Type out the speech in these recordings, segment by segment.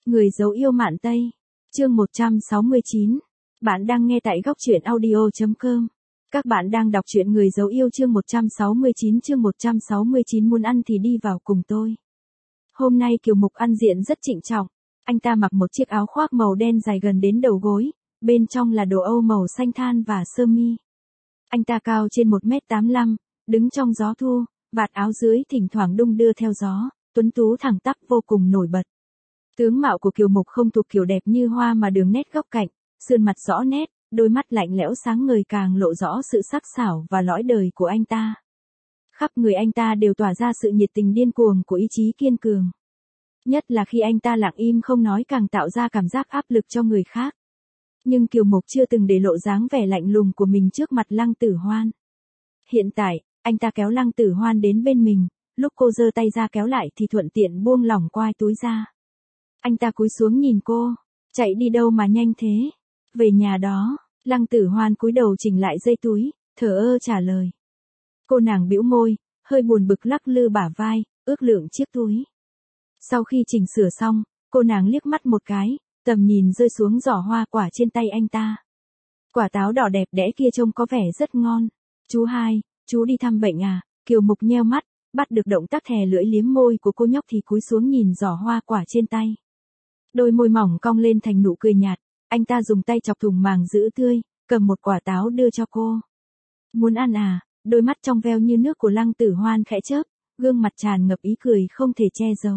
Người dấu yêu Mạn Tây. Chương 169. Bạn đang nghe tại góc truyện audio.com. Các bạn đang đọc truyện Người dấu yêu chương 169. Chương 169 muốn ăn thì đi vào cùng tôi. Hôm nay Kiều Mục ăn diện rất trịnh trọng. Anh ta mặc một chiếc áo khoác màu đen dài gần đến đầu gối, bên trong là đồ Âu màu xanh than và sơ mi. Anh ta cao trên 1m85, đứng trong gió thu, vạt áo dưới thỉnh thoảng đung đưa theo gió, tuấn tú thẳng tắp vô cùng nổi bật. Tướng mạo của Kiều Mục không thuộc kiểu đẹp như hoa mà đường nét góc cạnh, sườn mặt rõ nét, đôi mắt lạnh lẽo sáng ngời càng lộ rõ sự sắc sảo và lõi đời của anh ta. Khắp người anh ta đều tỏa ra sự nhiệt tình điên cuồng của ý chí kiên cường. Nhất là khi anh ta lặng im không nói càng tạo ra cảm giác áp lực cho người khác. Nhưng Kiều Mục chưa từng để lộ dáng vẻ lạnh lùng của mình trước mặt Lăng Tử Hoan. Hiện tại, anh ta kéo Lăng Tử Hoan đến bên mình, lúc cô giơ tay ra kéo lại thì thuận tiện buông lỏng quai túi ra. Anh ta cúi xuống nhìn cô, chạy đi đâu mà nhanh thế? Về nhà đó. Lăng Tử Hoan cúi đầu chỉnh lại dây túi, thờ ơ trả lời. Cô nàng bĩu môi, hơi buồn bực lắc lư bả vai, ước lượng chiếc túi. Sau khi chỉnh sửa xong, cô nàng liếc mắt một cái, tầm nhìn rơi xuống giỏ hoa quả trên tay anh ta. Quả táo đỏ đẹp đẽ kia trông có vẻ rất ngon. Chú hai, chú đi thăm bệnh à? Kiều Mục nheo mắt, bắt được động tác thè lưỡi liếm môi của cô nhóc thì cúi xuống nhìn giỏ hoa quả trên tay. Đôi môi mỏng cong lên thành nụ cười nhạt, anh ta dùng tay chọc thùng màng giữ tươi, cầm một quả táo đưa cho cô. Muốn ăn à? Đôi mắt trong veo như nước của Lăng Tử Hoan khẽ chớp, gương mặt tràn ngập ý cười không thể che giấu.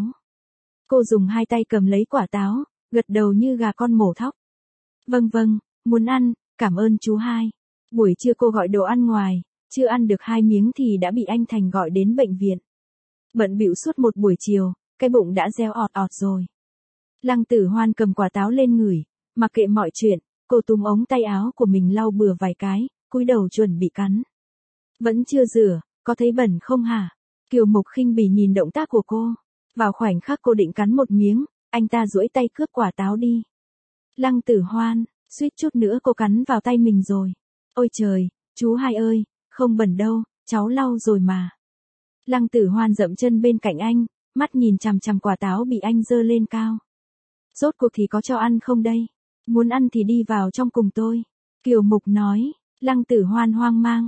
Cô dùng hai tay cầm lấy quả táo, gật đầu như gà con mổ thóc. Vâng vâng, muốn ăn, cảm ơn chú hai. Buổi trưa cô gọi đồ ăn ngoài, chưa ăn được 2 miếng thì đã bị anh Thành gọi đến bệnh viện. Bận bịu suốt một buổi chiều, cái bụng đã reo ọt ọt rồi. Lăng Tử Hoan cầm quả táo lên ngửi, mặc kệ mọi chuyện, cô túm ống tay áo của mình lau bừa vài cái, cúi đầu chuẩn bị cắn. Vẫn chưa rửa, có thấy bẩn không hả? Kiều Mục khinh bỉ nhìn động tác của cô. Vào khoảnh khắc cô định cắn một miếng, anh ta duỗi tay cướp quả táo đi. Lăng Tử Hoan, suýt chút nữa cô cắn vào tay mình rồi. Ôi trời, chú hai ơi, không bẩn đâu, cháu lau rồi mà. Lăng Tử Hoan dậm chân bên cạnh anh, mắt nhìn chằm chằm quả táo bị anh giơ lên cao. Rốt cuộc thì có cho ăn không đây? Muốn ăn thì đi vào trong cùng tôi. Kiều Mục nói. Lăng Tử Hoan hoang mang.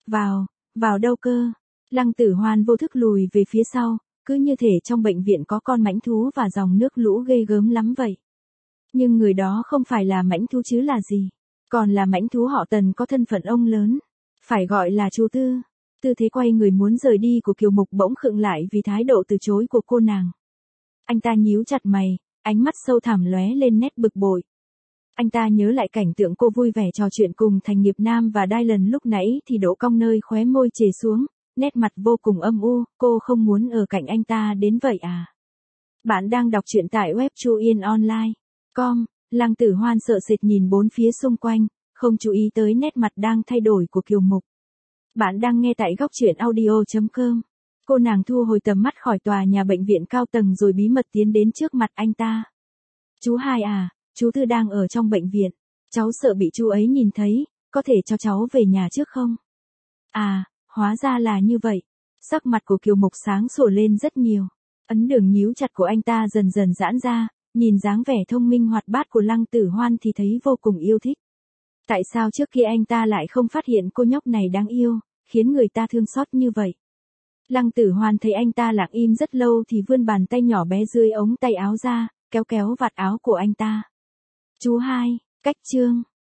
Vào đâu cơ? Lăng Tử Hoan vô thức lùi về phía sau, cứ như thể trong bệnh viện có con mãnh thú và dòng nước lũ ghê gớm lắm vậy. Nhưng người đó không phải là mãnh thú chứ là gì? Còn là mãnh thú họ Tần có thân phận ông lớn. Phải gọi là chú Tư. Tư thế quay người muốn rời đi của Kiều Mục bỗng khựng lại vì thái độ từ chối của cô nàng. Anh ta nhíu chặt mày, ánh mắt sâu thẳm lóe lên nét bực bội. Anh ta nhớ lại cảnh tượng cô vui vẻ trò chuyện cùng Thành Nghiệp Nam và Dylan lúc nãy thì độ cong nơi khóe môi chề xuống, nét mặt vô cùng âm u, cô không muốn ở cạnh anh ta đến vậy à? Bạn đang đọc truyện tại web chuyenonline.com. Lăng Tử Hoan sợ sệt nhìn bốn phía xung quanh, không chú ý tới nét mặt đang thay đổi của Kiều Mục. Bạn đang nghe tại góc truyện audio.com. Cô nàng thu hồi tầm mắt khỏi tòa nhà bệnh viện cao tầng rồi bí mật tiến đến trước mặt anh ta. Chú hai à, chú Tư đang ở trong bệnh viện. Cháu sợ bị chú ấy nhìn thấy, có thể cho cháu về nhà trước không? À, hóa ra là như vậy. Sắc mặt của Kiều Mục sáng sủa lên rất nhiều. Ấn đường nhíu chặt của anh ta dần dần giãn ra, nhìn dáng vẻ thông minh hoạt bát của Lăng Tử Hoan thì thấy vô cùng yêu thích. Tại sao trước kia anh ta lại không phát hiện cô nhóc này đáng yêu, khiến người ta thương xót như vậy? Lăng Tử Hoan thấy anh ta lặng im rất lâu thì vươn bàn tay nhỏ bé dưới ống tay áo ra, kéo kéo vạt áo của anh ta. Chú hai, cách chương.